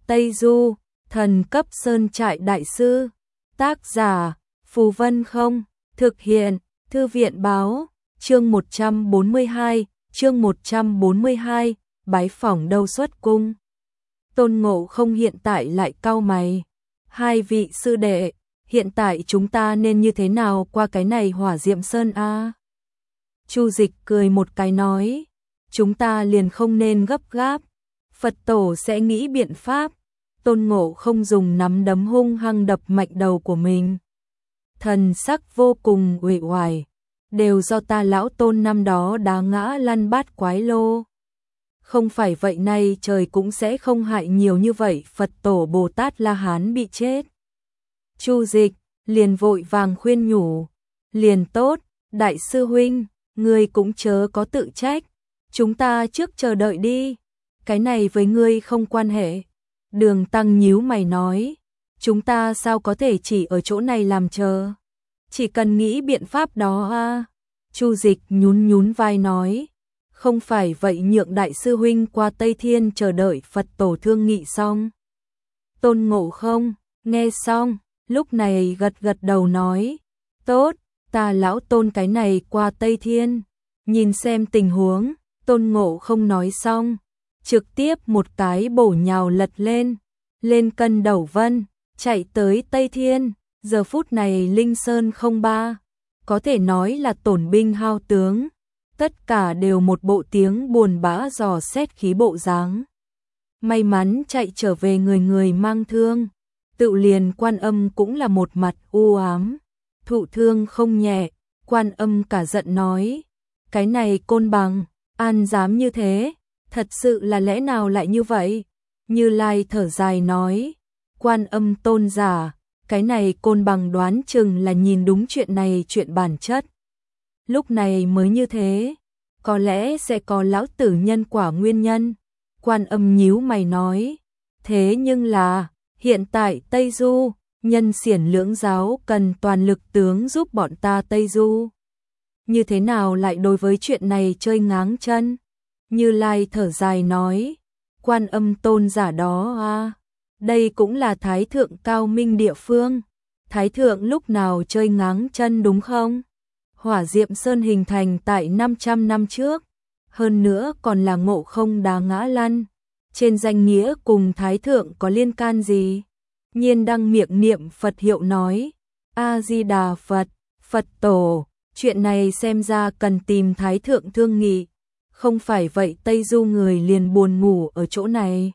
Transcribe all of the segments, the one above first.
Tây Du, thần cấp sơn trại đại sư. Tác giả, Phù Vân Không, thực hiện, Thư viện báo, chương 142, bái phỏng đâu xuất cung. Tôn Ngộ Không hiện tại lại cau mày. Hai vị sư đệ, hiện tại chúng ta nên như thế nào qua cái này Hỏa Diệm Sơn a? Chu Dịch cười một cái nói, chúng ta liền không nên gấp gáp, Phật tổ sẽ nghĩ biện pháp. Tôn Ngộ Không dùng nắm đấm hung hăng đập mạnh đầu của mình. Thần sắc vô cùng uể oải, đều do ta lão Tôn năm đó đá ngã lăn bát quái lô. Không phải vậy nay trời cũng sẽ không hại nhiều như vậy Phật tổ Bồ Tát La Hán bị chết. Chu Dịch liền vội vàng khuyên nhủ, liền tốt, đại sư huynh, ngươi cũng chớ có tự trách, chúng ta trước chờ đợi đi, cái này với ngươi không quan hệ. Đường Tăng nhíu mày nói, chúng ta sao có thể chỉ ở chỗ này làm chờ, chỉ cần nghĩ biện pháp đó a. Chu Dịch nhún nhún vai nói, không phải vậy nhượng đại sư huynh qua Tây Thiên chờ đợi Phật tổ thương nghị xong. Tôn Ngộ Không nghe xong, lúc này gật gật đầu nói, tốt, ta lão Tôn cái này qua Tây Thiên, nhìn xem tình huống. Tôn Ngộ Không nói xong, trực tiếp một cái bổ nhào lật lên cân đầu vân, chạy tới Tây Thiên. Giờ phút này Linh Sơn không ba, có thể nói là tổn binh hao tướng, tất cả đều một bộ tiếng buồn bã dò xét khí bộ dáng. May mắn chạy trở về người người mang thương, tự liền Quan Âm cũng là một mặt u ám, thụ thương không nhẹ. Quan Âm cả giận nói, cái này Côn Bằng, an dám như thế, thật sự là lẽ nào lại như vậy? Như Lai thở dài nói, Quan Âm tôn giả, cái này Côn Bằng đoán chừng là nhìn đúng chuyện này chuyện bản chất. Lúc này mới như thế, có lẽ sẽ có lão tử nhân quả nguyên nhân. Quan Âm nhíu mày nói, thế nhưng là, hiện tại Tây Du, nhân xiển lưỡng giáo cần toàn lực tướng giúp bọn ta Tây Du. Như thế nào lại đối với chuyện này chơi ngáng chân? Như Lai thở dài nói, Quan Âm tôn giả đó a, đây cũng là Thái Thượng cao minh địa phương. Thái Thượng lúc nào chơi ngáng chân đúng không? Hỏa Diệm Sơn hình thành tại 500 năm trước, hơn nữa còn là Ngộ Không đá ngã lăn. Trên danh nghĩa cùng Thái Thượng có liên can gì? Nhiên Đăng miệng niệm Phật hiệu nói, A-di-đà Phật, Phật tổ, chuyện này xem ra cần tìm Thái Thượng thương nghị, không phải vậy Tây Du người liền buồn ngủ ở chỗ này.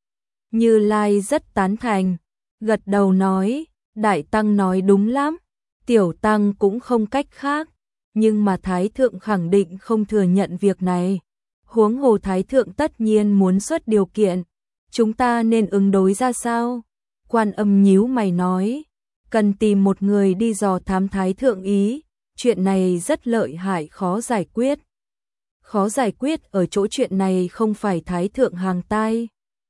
Như Lai rất tán thành, gật đầu nói, Đại Tăng nói đúng lắm, Tiểu Tăng cũng không cách khác, nhưng mà Thái Thượng khẳng định không thừa nhận việc này. Huống hồ Thái Thượng tất nhiên muốn xuất điều kiện, chúng ta nên ứng đối ra sao? Quan Âm nhíu mày nói, cần tìm một người đi dò thám Thái Thượng ý, chuyện này rất lợi hại khó giải quyết. Khó giải quyết ở chỗ chuyện này không phải Thái Thượng hàng tai,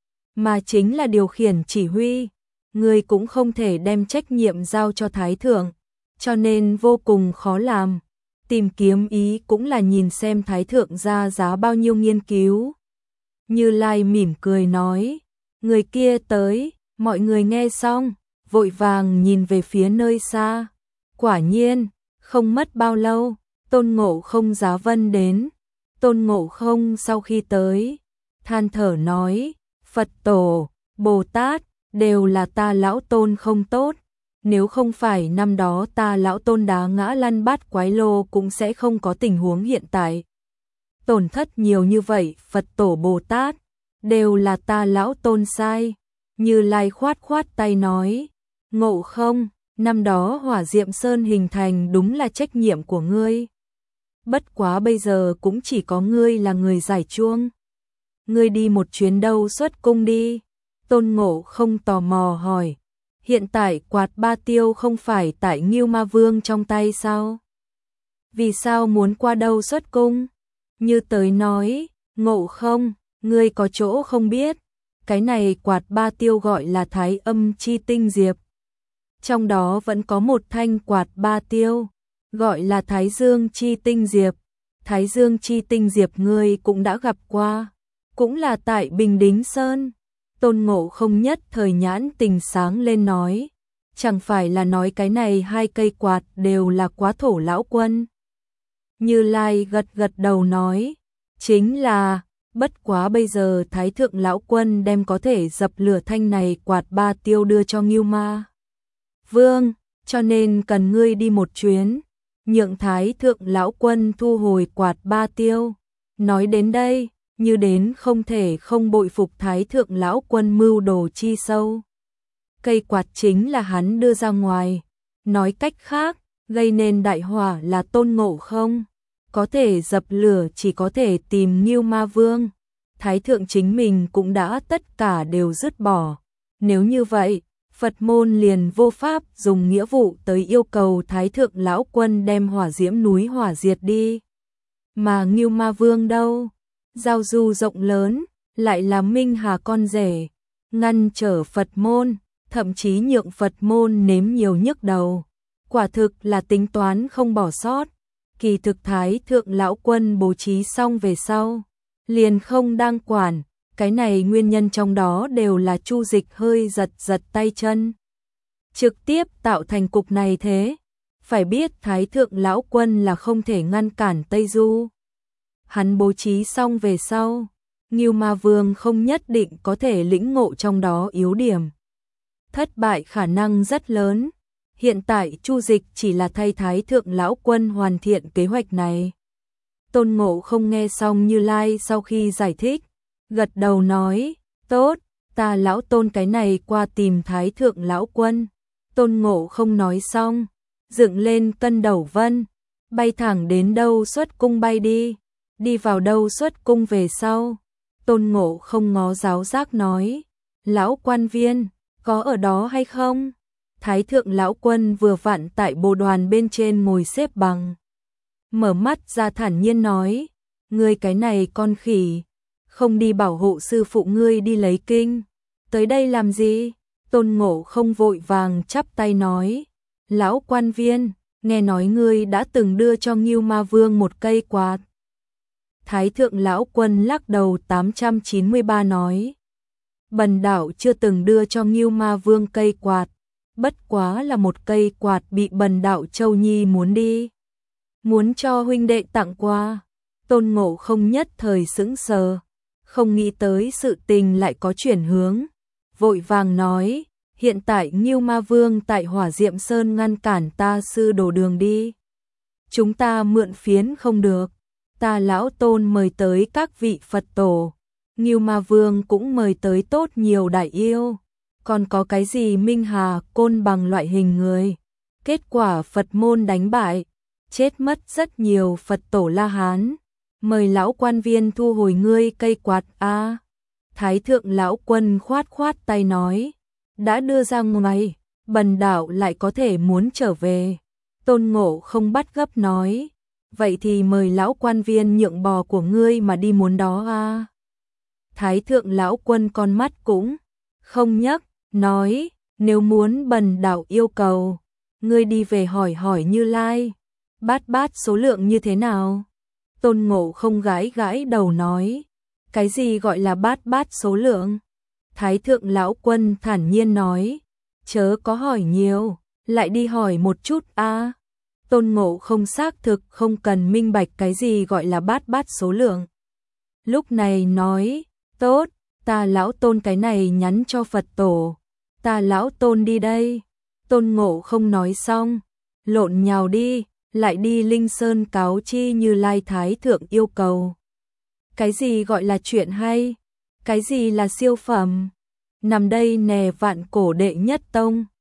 mà chính là điều khiển chỉ huy, người cũng không thể đem trách nhiệm giao cho Thái Thượng, cho nên vô cùng khó làm. Tìm kiếm ý cũng là nhìn xem Thái Thượng ra giá bao nhiêu nghiên cứu. Như Lai mỉm cười nói, người kia tới, mọi người nghe xong, vội vàng nhìn về phía nơi xa. Quả nhiên, không mất bao lâu, Tôn Ngộ Không giá vân đến. Tôn Ngộ Không sau khi tới, than thở nói, Phật tổ, Bồ Tát, đều là ta lão Tôn không tốt. Nếu không phải năm đó ta lão Tôn đá ngã lăn bát quái lô cũng sẽ không có tình huống hiện tại. Tổn thất nhiều như vậy, Phật tổ Bồ Tát, đều là ta lão Tôn sai. Như Lai khoát khoát tay nói, Ngộ Không, năm đó Hỏa Diệm Sơn hình thành đúng là trách nhiệm của ngươi. Bất quá bây giờ cũng chỉ có ngươi là người giải chuông. Ngươi đi một chuyến đâu xuất cung đi. Tôn Ngộ Không tò mò hỏi, hiện tại quạt ba tiêu không phải tại Ngưu Ma Vương trong tay sao? Vì sao muốn qua đâu xuất cung? Như tới nói, Ngộ Không, ngươi có chỗ không biết, cái này quạt ba tiêu gọi là Thái Âm Chi Tinh Diệp. Trong đó vẫn có một thanh quạt ba tiêu, gọi là Thái Dương Chi Tinh Diệp. Thái Dương Chi Tinh Diệp ngươi cũng đã gặp qua, cũng là tại Bình Đính Sơn. Tôn Ngộ Không nhất thời nhãn tình sáng lên nói, chẳng phải là nói cái này hai cây quạt đều là quá thổ lão quân. Như Lai gật gật đầu nói, chính là, bất quá bây giờ Thái Thượng lão quân đem có thể dập lửa thanh này quạt ba tiêu đưa cho Ngưu Ma Vương, cho nên cần ngươi đi một chuyến, nhượng Thái Thượng lão quân thu hồi quạt ba tiêu. Nói đến đây, như đến không thể không bội phục Thái Thượng lão quân mưu đồ chi sâu. Cây quạt chính là hắn đưa ra ngoài, nói cách khác, gây nên đại hỏa là Tôn Ngộ Không, có thể dập lửa chỉ có thể tìm Ngưu Ma Vương. Thái Thượng chính mình cũng đã tất cả đều dứt bỏ. Nếu như vậy, Phật môn liền vô pháp dùng nghĩa vụ tới yêu cầu Thái Thượng lão quân đem hỏa diễm núi hỏa diệt đi. Mà Ngưu Ma Vương đâu? Giao du rộng lớn, lại là Minh Hà con rể, ngăn trở Phật môn, thậm chí nhượng Phật môn nếm nhiều nhức đầu. Quả thực là tính toán không bỏ sót. Kỳ thực Thái Thượng lão quân bố trí xong về sau, liền không đang quản, cái này nguyên nhân trong đó đều là Chu Dịch hơi giật giật tay chân, trực tiếp tạo thành cục này thế. Phải biết Thái Thượng lão quân là không thể ngăn cản Tây Du. Hắn bố trí xong về sau, Ngưu Ma Vương không nhất định có thể lĩnh ngộ trong đó yếu điểm. Thất bại khả năng rất lớn. Hiện tại Chu Dịch chỉ là thay Thái Thượng lão quân hoàn thiện kế hoạch này. Tôn Ngộ Không nghe xong Như Lai sau khi giải thích, gật đầu nói, tốt, ta lão Tôn cái này qua tìm Thái Thượng lão quân. Tôn Ngộ Không nói xong, dựng lên cân đầu vân, bay thẳng đến Đâu Xuất Cung bay đi. Đi vào Đâu Xuất Cung về sau, Tôn Ngộ Không ngó giáo giác nói, lão quan viên, có ở đó hay không? Thái Thượng lão quân vừa vặn tại bồ đoàn bên trên ngồi xếp bằng, mở mắt ra thản nhiên nói, ngươi cái này con khỉ, không đi bảo hộ sư phụ ngươi đi lấy kinh, tới đây làm gì? Tôn Ngộ Không vội vàng chắp tay nói, lão quan viên, nghe nói ngươi đã từng đưa cho Ngưu Ma Vương một cây quạt. Thái Thượng lão quân lắc đầu 893 nói, bần đạo chưa từng đưa cho Ngưu Ma Vương cây quạt, bất quá là một cây quạt bị bần đạo Châu Nhi muốn đi, muốn cho huynh đệ tặng qua. Tôn Ngộ Không nhất thời sững sờ, không nghĩ tới sự tình lại có chuyển hướng, vội vàng nói, hiện tại Ngưu Ma Vương tại Hỏa Diệm Sơn ngăn cản ta sư đổ đường đi, chúng ta mượn phiến không được, ta lão Tôn mời tới các vị Phật tổ, Ngưu Ma Vương cũng mời tới tốt nhiều đại yêu, còn có cái gì Minh Hà, Côn Bằng loại hình người. Kết quả Phật môn đánh bại, chết mất rất nhiều Phật tổ La Hán, mời lão quan viên thu hồi ngươi cây quạt a. Thái Thượng lão quân khoát khoát tay nói, đã đưa ra ngoài, bần đạo lại có thể muốn trở về. Tôn Ngộ Không bắt gấp nói, vậy thì mời lão quan viên nhượng bò của ngươi mà đi muốn đó a. Thái Thượng lão quân con mắt cũng không nhấc, nói, nếu muốn bần đạo yêu cầu, ngươi đi về hỏi hỏi Như Lai, bát số lượng như thế nào? Tôn Ngộ Không gãi gãi đầu nói, cái gì gọi là bát số lượng? Thái Thượng lão quân thản nhiên nói, chớ có hỏi nhiều, lại đi hỏi một chút a. Tôn Ngộ Không xác thực không cần minh bạch cái gì gọi là bát số lượng. Lúc này nói, tốt, ta lão Tôn cái này nhắn cho Phật tổ, ta lão Tôn đi đây. Tôn Ngộ Không nói xong, lộn nhào đi, lại đi Linh Sơn cáo chi Như Lai Thái Thượng yêu cầu. Cái gì gọi là chuyện hay? Cái gì là siêu phẩm? Nằm đây nè vạn cổ đệ nhất tông.